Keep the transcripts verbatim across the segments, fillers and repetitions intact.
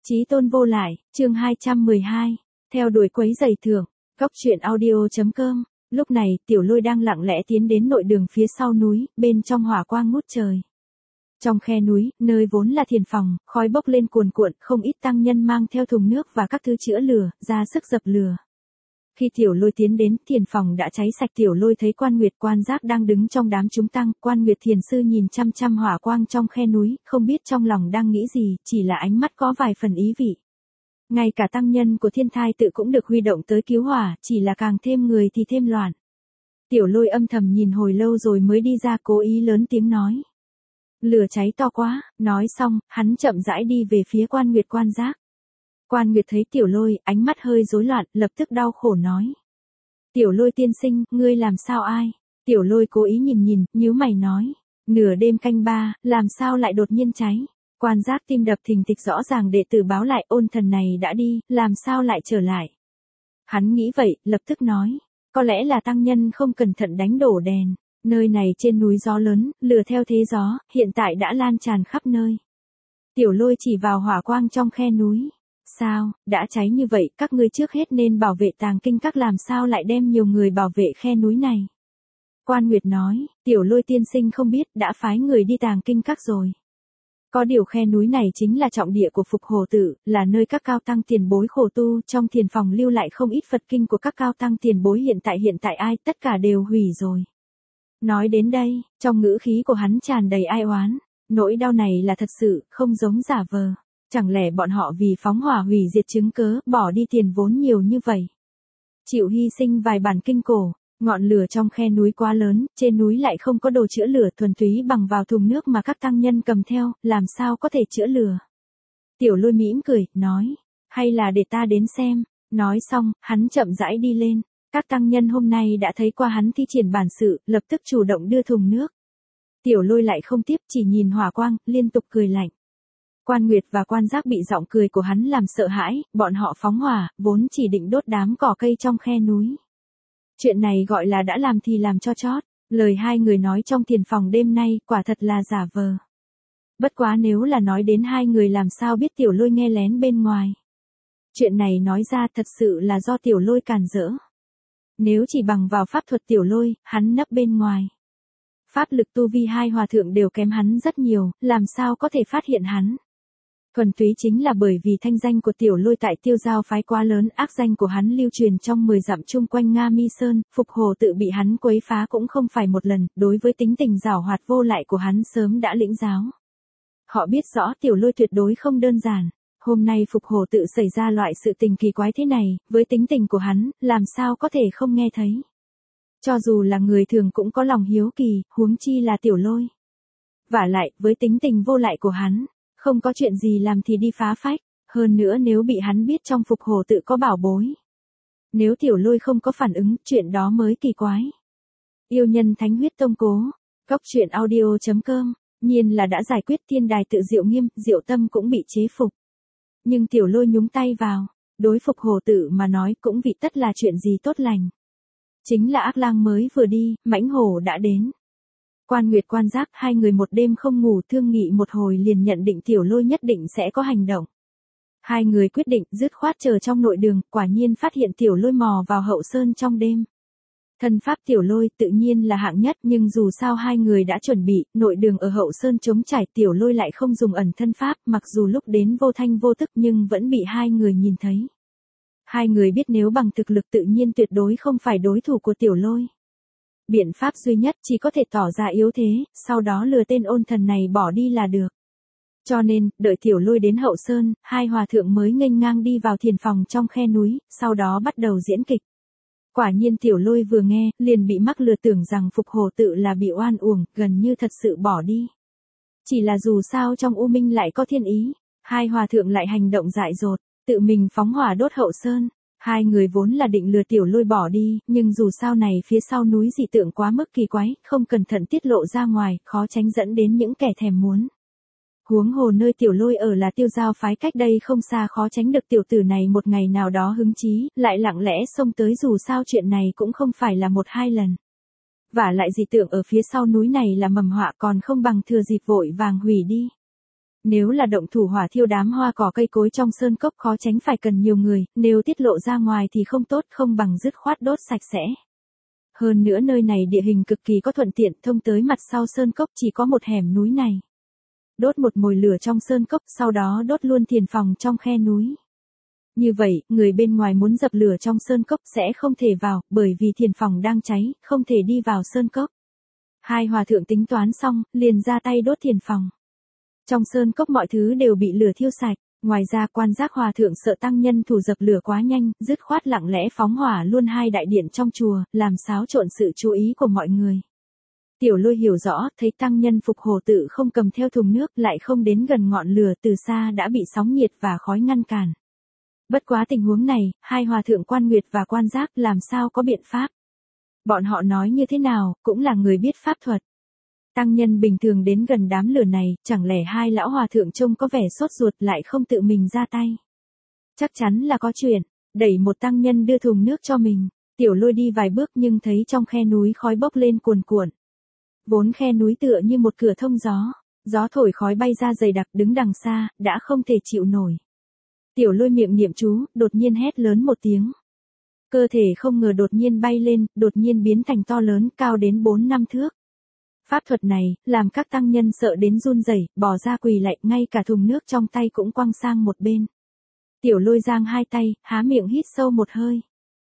Chí tôn vô lại, chương hai trăm mười hai, theo đuổi quấy giày thưởng, góc truyện audio.com, lúc này Tiểu Lôi đang lặng lẽ tiến đến nội đường phía sau núi, bên trong hỏa quang ngút trời. Trong khe núi, nơi vốn là thiền phòng, khói bốc lên cuồn cuộn, không ít tăng nhân mang theo thùng nước và các thứ chữa lửa, ra sức dập lửa. Khi Tiểu Lôi tiến đến, thiền phòng đã cháy sạch. Tiểu Lôi thấy Quan Nguyệt Quan Giác đang đứng trong đám chúng tăng, Quan Nguyệt thiền sư nhìn chăm chăm hỏa quang trong khe núi, không biết trong lòng đang nghĩ gì, chỉ là ánh mắt có vài phần ý vị. Ngay cả tăng nhân của Thiên Thai Tự cũng được huy động tới cứu hỏa, chỉ là càng thêm người thì thêm loạn. Tiểu Lôi âm thầm nhìn hồi lâu rồi mới đi ra, cố ý lớn tiếng nói. Lửa cháy to quá, nói xong, hắn chậm rãi đi về phía Quan Nguyệt Quan Giác. Quan Nguyệt thấy Tiểu Lôi, ánh mắt hơi rối loạn, lập tức đau khổ nói. Tiểu Lôi tiên sinh, ngươi làm sao ai? Tiểu Lôi cố ý nhìn nhìn, nhíu mày nói. Nửa đêm canh ba, làm sao lại đột nhiên cháy? Quan Giác tim đập thình thịch, rõ ràng đệ tử báo lại ôn thần này đã đi, làm sao lại trở lại? Hắn nghĩ vậy, lập tức nói. Có lẽ là tăng nhân không cẩn thận đánh đổ đèn. Nơi này trên núi gió lớn, lửa theo thế gió, hiện tại đã lan tràn khắp nơi. Tiểu Lôi chỉ vào hỏa quang trong khe núi. Sao, đã cháy như vậy, các ngươi trước hết nên bảo vệ tàng kinh các, làm sao lại đem nhiều người bảo vệ khe núi này? Quan Nguyệt nói, Tiểu Lôi tiên sinh không biết, đã phái người đi tàng kinh các rồi. Có điều khe núi này chính là trọng địa của Phục Hồ Tự, là nơi các cao tăng tiền bối khổ tu, trong thiền phòng lưu lại không ít Phật kinh của các cao tăng tiền bối hiện tại hiện tại ai, tất cả đều hủy rồi. Nói đến đây, trong ngữ khí của hắn tràn đầy ai oán, nỗi đau này là thật sự, không giống giả vờ. Chẳng lẽ bọn họ vì phóng hỏa hủy diệt chứng cớ, bỏ đi tiền vốn nhiều như vậy? Chịu hy sinh vài bản kinh cổ, ngọn lửa trong khe núi quá lớn, trên núi lại không có đồ chữa lửa, thuần túy bằng vào thùng nước mà các tăng nhân cầm theo, làm sao có thể chữa lửa? Tiểu Lôi mỉm cười, nói, hay là để ta đến xem. Nói xong, hắn chậm rãi đi lên. Các tăng nhân hôm nay đã thấy qua hắn thi triển bản sự, lập tức chủ động đưa thùng nước. Tiểu Lôi lại không tiếp, chỉ nhìn hỏa quang, liên tục cười lạnh. Quan Nguyệt và Quan Giác bị giọng cười của hắn làm sợ hãi, bọn họ phóng hỏa, vốn chỉ định đốt đám cỏ cây trong khe núi. Chuyện này gọi là đã làm thì làm cho chót, lời hai người nói trong thiền phòng đêm nay, quả thật là giả vờ. Bất quá nếu là nói đến hai người làm sao biết Tiểu Lôi nghe lén bên ngoài. Chuyện này nói ra thật sự là do Tiểu Lôi càn rỡ. Nếu chỉ bằng vào pháp thuật Tiểu Lôi, hắn nấp bên ngoài. Pháp lực tu vi hai hòa thượng đều kém hắn rất nhiều, làm sao có thể phát hiện hắn. Thuần túy chính là bởi vì thanh danh của Tiểu Lôi tại Tiêu Giao phái quá lớn, ác danh của hắn lưu truyền trong mười dặm chung quanh Nga Mi Sơn, Phục Hồ Tự bị hắn quấy phá cũng không phải một lần, đối với tính tình giảo hoạt vô lại của hắn sớm đã lĩnh giáo. Họ biết rõ Tiểu Lôi tuyệt đối không đơn giản, hôm nay Phục Hồ Tự xảy ra loại sự tình kỳ quái thế này, với tính tình của hắn, làm sao có thể không nghe thấy. Cho dù là người thường cũng có lòng hiếu kỳ, huống chi là Tiểu Lôi. Vả lại, với tính tình vô lại của hắn, không có chuyện gì làm thì đi phá phách, hơn nữa nếu bị hắn biết trong Phục Hồ Tự có bảo bối. Nếu Tiểu Lôi không có phản ứng, chuyện đó mới kỳ quái. Yêu nhân Thánh Huyết Tông Cố, góc truyện audio.com, nhiên là đã giải quyết Thiên Đài Tự Diệu Nghiêm, Diệu Tâm cũng bị chế phục. Nhưng Tiểu Lôi nhúng tay vào, đối Phục Hồ Tự mà nói cũng vị tất là chuyện gì tốt lành. Chính là ác lang mới vừa đi, mãnh hổ đã đến. Quan Nguyệt Quan Giác, hai người một đêm không ngủ thương nghị một hồi liền nhận định Tiểu Lôi nhất định sẽ có hành động. Hai người quyết định dứt khoát chờ trong nội đường, quả nhiên phát hiện Tiểu Lôi mò vào hậu sơn trong đêm. Thân pháp Tiểu Lôi tự nhiên là hạng nhất, nhưng dù sao hai người đã chuẩn bị, nội đường ở hậu sơn trống trải, Tiểu Lôi lại không dùng ẩn thân pháp, mặc dù lúc đến vô thanh vô tức nhưng vẫn bị hai người nhìn thấy. Hai người biết nếu bằng thực lực tự nhiên tuyệt đối không phải đối thủ của Tiểu Lôi. Biện pháp duy nhất chỉ có thể tỏ ra yếu thế, sau đó lừa tên ôn thần này bỏ đi là được. Cho nên, đợi Tiểu Lôi đến hậu sơn, hai hòa thượng mới nghênh ngang đi vào thiền phòng trong khe núi, sau đó bắt đầu diễn kịch. Quả nhiên Tiểu Lôi vừa nghe, liền bị mắc lừa tưởng rằng Phục Hồ Tự là bị oan uổng, gần như thật sự bỏ đi. Chỉ là dù sao trong U Minh lại có thiên ý, hai hòa thượng lại hành động dại dột, tự mình phóng hỏa đốt hậu sơn. Hai người vốn là định lừa Tiểu Lôi bỏ đi, nhưng dù sao này phía sau núi dị tượng quá mức kỳ quái, không cẩn thận tiết lộ ra ngoài, khó tránh dẫn đến những kẻ thèm muốn. Huống hồ nơi Tiểu Lôi ở là Tiêu Giao phái, cách đây không xa, khó tránh được tiểu tử này một ngày nào đó hứng chí, lại lặng lẽ xông tới, dù sao chuyện này cũng không phải là một hai lần. Vả lại dị tượng ở phía sau núi này là mầm họa, còn không bằng thừa dịp vội vàng hủy đi. Nếu là động thủ hỏa thiêu đám hoa cỏ cây cối trong sơn cốc khó tránh phải cần nhiều người, nếu tiết lộ ra ngoài thì không tốt, không bằng dứt khoát đốt sạch sẽ. Hơn nữa nơi này địa hình cực kỳ có thuận tiện, thông tới mặt sau sơn cốc chỉ có một hẻm núi này. Đốt một mồi lửa trong sơn cốc, sau đó đốt luôn thiền phòng trong khe núi. Như vậy, người bên ngoài muốn dập lửa trong sơn cốc sẽ không thể vào, bởi vì thiền phòng đang cháy, không thể đi vào sơn cốc. Hai hòa thượng tính toán xong, liền ra tay đốt thiền phòng. Trong sơn cốc mọi thứ đều bị lửa thiêu sạch, ngoài ra quan giác hòa thượng sợ tăng nhân thủ dập lửa quá nhanh, dứt khoát lặng lẽ phóng hỏa luôn hai đại điện trong chùa, làm xáo trộn sự chú ý của mọi người. Tiểu Lôi hiểu rõ, thấy tăng nhân Phục Hồ Tự không cầm theo thùng nước, lại không đến gần ngọn lửa, từ xa đã bị sóng nhiệt và khói ngăn cản. Bất quá tình huống này, hai hòa thượng Quan Nguyệt và Quan Giác làm sao có biện pháp. Bọn họ nói như thế nào, cũng là người biết pháp thuật. Tăng nhân bình thường đến gần đám lửa này, chẳng lẽ hai lão hòa thượng trông có vẻ sốt ruột lại không tự mình ra tay. Chắc chắn là có chuyện, đẩy một tăng nhân đưa thùng nước cho mình. Tiểu Lôi đi vài bước nhưng thấy trong khe núi khói bốc lên cuồn cuộn. Vốn khe núi tựa như một cửa thông gió, gió thổi khói bay ra dày đặc, đứng đằng xa, đã không thể chịu nổi. Tiểu Lôi miệng niệm chú, đột nhiên hét lớn một tiếng. Cơ thể không ngờ đột nhiên bay lên, đột nhiên biến thành to lớn, cao đến bốn năm thước. Pháp thuật này, làm các tăng nhân sợ đến run rẩy, bỏ ra quỳ lạy, ngay cả thùng nước trong tay cũng quăng sang một bên. Tiểu Lôi giang hai tay, há miệng hít sâu một hơi.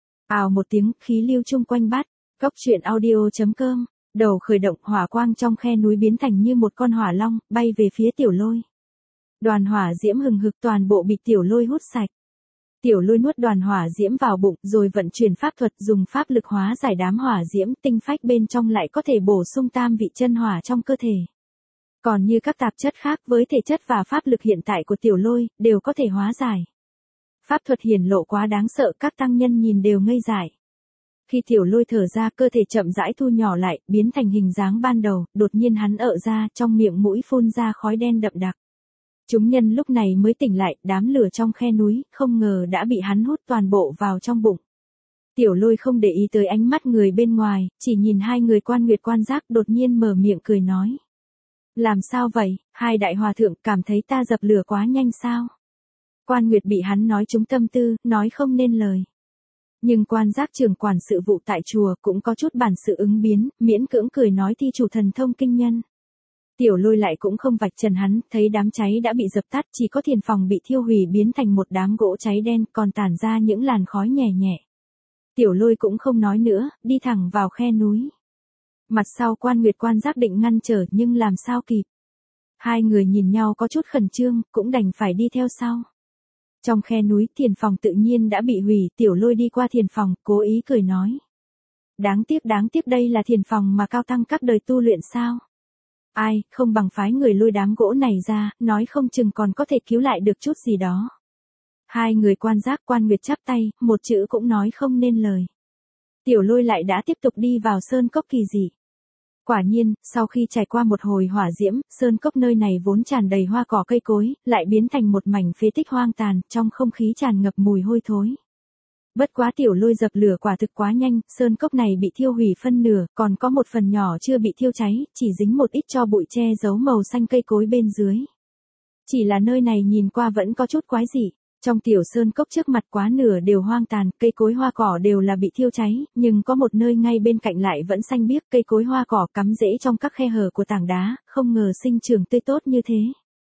Ào một tiếng, khí lưu chung quanh bát. Góc truyện audio chấm com. Đầu khởi động, hỏa quang trong khe núi biến thành như một con hỏa long, bay về phía Tiểu Lôi. Đoàn hỏa diễm hừng hực toàn bộ bị Tiểu Lôi hút sạch. Tiểu Lôi nuốt đoàn hỏa diễm vào bụng, rồi vận chuyển pháp thuật, dùng pháp lực hóa giải đám hỏa diễm, tinh phách bên trong lại có thể bổ sung tam vị chân hỏa trong cơ thể. Còn như các tạp chất khác với thể chất và pháp lực hiện tại của Tiểu Lôi, đều có thể hóa giải. Pháp thuật hiển lộ quá đáng sợ, các tăng nhân nhìn đều ngây dại. Khi Tiểu Lôi thở ra, cơ thể chậm rãi thu nhỏ lại, biến thành hình dáng ban đầu, đột nhiên hắn ợ ra, trong miệng mũi phun ra khói đen đậm đặc. Chúng nhân lúc này mới tỉnh lại, đám lửa trong khe núi, không ngờ đã bị hắn hút toàn bộ vào trong bụng. Tiểu Lôi không để ý tới ánh mắt người bên ngoài, chỉ nhìn hai người Quan Nguyệt Quan Giác, đột nhiên mở miệng cười nói. Làm sao vậy, hai đại hòa thượng cảm thấy ta dập lửa quá nhanh sao? Quan Nguyệt bị hắn nói trúng tâm tư, nói không nên lời. Nhưng Quan Giác trưởng quản sự vụ tại chùa cũng có chút bản sự ứng biến, miễn cưỡng cười nói thi chủ thần thông kinh nhân. Tiểu Lôi lại cũng không vạch trần hắn, thấy đám cháy đã bị dập tắt, chỉ có thiền phòng bị thiêu hủy biến thành một đám gỗ cháy đen, còn tản ra những làn khói nhẹ nhẹ. Tiểu Lôi cũng không nói nữa, đi thẳng vào khe núi. Mặt sau Quan Nguyệt Quan Giác định ngăn trở nhưng làm sao kịp. Hai người nhìn nhau có chút khẩn trương, cũng đành phải đi theo sau. Trong khe núi, thiền phòng tự nhiên đã bị hủy, Tiểu Lôi đi qua thiền phòng, cố ý cười nói. Đáng tiếc đáng tiếc đây là thiền phòng mà cao tăng các đời tu luyện sao? Ai, không bằng phái người lôi đám gỗ này ra, nói không chừng còn có thể cứu lại được chút gì đó. Hai người Quan Giác Quan Nguyệt chắp tay, một chữ cũng nói không nên lời. Tiểu Lôi lại đã tiếp tục đi vào sơn cốc kỳ dị. Quả nhiên, sau khi trải qua một hồi hỏa diễm, sơn cốc nơi này vốn tràn đầy hoa cỏ cây cối, lại biến thành một mảnh phế tích hoang tàn, trong không khí tràn ngập mùi hôi thối. Bất quá Tiểu Lôi dập lửa quả thực quá nhanh, sơn cốc này bị thiêu hủy phân nửa, còn có một phần nhỏ chưa bị thiêu cháy, chỉ dính một ít tro bụi che giấu màu xanh cây cối bên dưới. Chỉ là nơi này nhìn qua vẫn có chút quái dị. Trong tiểu sơn cốc trước mặt quá nửa đều hoang tàn, cây cối hoa cỏ đều là bị thiêu cháy, nhưng có một nơi ngay bên cạnh lại vẫn xanh biếc, cây cối hoa cỏ cắm rễ trong các khe hở của tảng đá, không ngờ sinh trưởng tươi tốt như thế.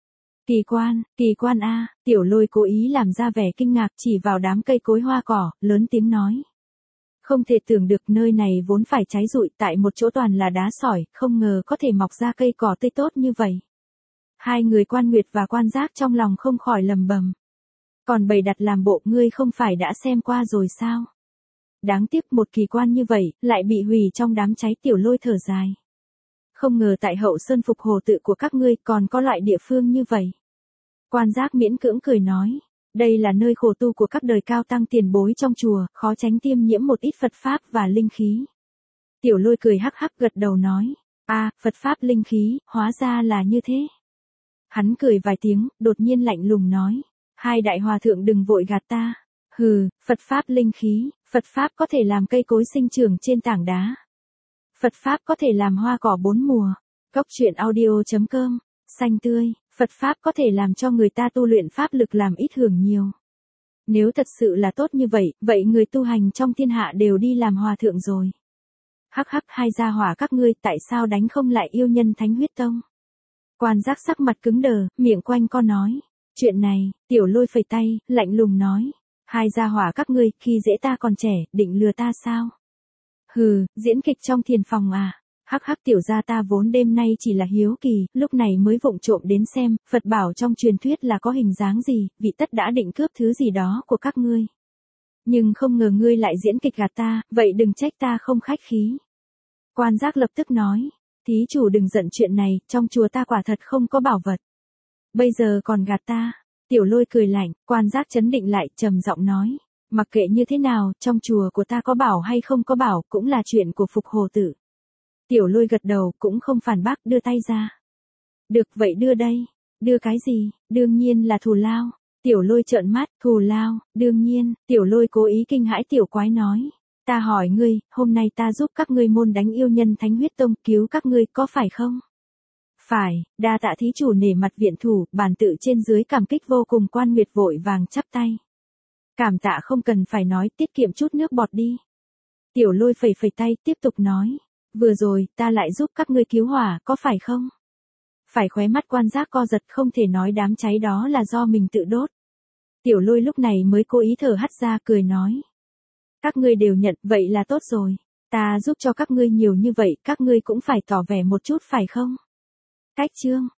Kỳ quan, kỳ quan a, Tiểu Lôi cố ý làm ra vẻ kinh ngạc, chỉ vào đám cây cối hoa cỏ, lớn tiếng nói. Không thể tưởng được nơi này vốn phải cháy rụi, tại một chỗ toàn là đá sỏi, không ngờ có thể mọc ra cây cỏ tươi tốt như vậy. Hai người Quan Nguyệt và Quan Giác trong lòng không khỏi lầm bầm. Còn bày đặt làm bộ, ngươi không phải đã xem qua rồi sao? Đáng tiếc một kỳ quan như vậy, lại bị hủy trong đám cháy. Tiểu Lôi thở dài. Không ngờ tại Hậu Sơn Phục Hồ Tự của các ngươi còn có loại địa phương như vậy. Quan Giác miễn cưỡng cười nói. Đây là nơi khổ tu của các đời cao tăng tiền bối trong chùa, khó tránh tiêm nhiễm một ít Phật Pháp và linh khí. Tiểu Lôi cười hắc hắc gật đầu nói. À, Phật Pháp linh khí, hóa ra là như thế. Hắn cười vài tiếng, đột nhiên lạnh lùng nói. Hai đại hòa thượng đừng vội gạt ta. Hừ, Phật Pháp linh khí, Phật Pháp có thể làm cây cối sinh trưởng trên tảng đá. Phật Pháp có thể làm hoa cỏ bốn mùa. Góc truyện audio chấm com, xanh tươi, Phật Pháp có thể làm cho người ta tu luyện pháp lực làm ít hưởng nhiều. Nếu thật sự là tốt như vậy, vậy người tu hành trong thiên hạ đều đi làm hòa thượng rồi. Hắc hắc, hai gia hỏa các ngươi tại sao đánh không lại yêu nhân Thánh Huyết Tông? Quan Giác sắc mặt cứng đờ, miệng quanh co nói. Chuyện này, Tiểu Lôi phẩy tay, lạnh lùng nói. Hai gia hỏa các ngươi, khi dễ ta còn trẻ, định lừa ta sao? Hừ, diễn kịch trong thiền phòng à? Hắc hắc, tiểu gia ta vốn đêm nay chỉ là hiếu kỳ, lúc này mới vụng trộm đến xem, Phật bảo trong truyền thuyết là có hình dáng gì, vị tất đã định cướp thứ gì đó của các ngươi. Nhưng không ngờ ngươi lại diễn kịch gạt ta, vậy đừng trách ta không khách khí. Quan Giác lập tức nói, thí chủ đừng giận chuyện này, trong chùa ta quả thật không có bảo vật. Bây giờ còn gạt ta. Tiểu Lôi cười lạnh, Quan Giác chấn định lại, trầm giọng nói, mặc kệ như thế nào, trong chùa của ta có bảo hay không có bảo, cũng là chuyện của Phục Hồ Tử. Tiểu Lôi gật đầu, cũng không phản bác, đưa tay ra. Được, vậy đưa đây. Đưa cái gì? Đương nhiên là thù lao. Tiểu Lôi trợn mắt, thù lao, đương nhiên. Tiểu Lôi cố ý kinh hãi tiểu quái nói. Ta hỏi ngươi, hôm nay ta giúp các ngươi môn đánh yêu nhân Thánh Huyết Tông, cứu các ngươi, có phải không? Phải, đa tạ thí chủ nể mặt viện thủ, bản tự trên dưới cảm kích vô cùng. Quan Nguyệt vội vàng chắp tay. Cảm tạ không cần phải nói, tiết kiệm chút nước bọt đi. Tiểu Lôi phẩy phẩy tay, tiếp tục nói. Vừa rồi, ta lại giúp các ngươi cứu hỏa, có phải không? Phải, khóe mắt Quan Giác co giật, không thể nói đám cháy đó là do mình tự đốt. Tiểu Lôi lúc này mới cố ý thở hắt ra, cười nói. Các ngươi đều nhận, vậy là tốt rồi. Ta giúp cho các ngươi nhiều như vậy, các ngươi cũng phải tỏ vẻ một chút phải không? Cách chương.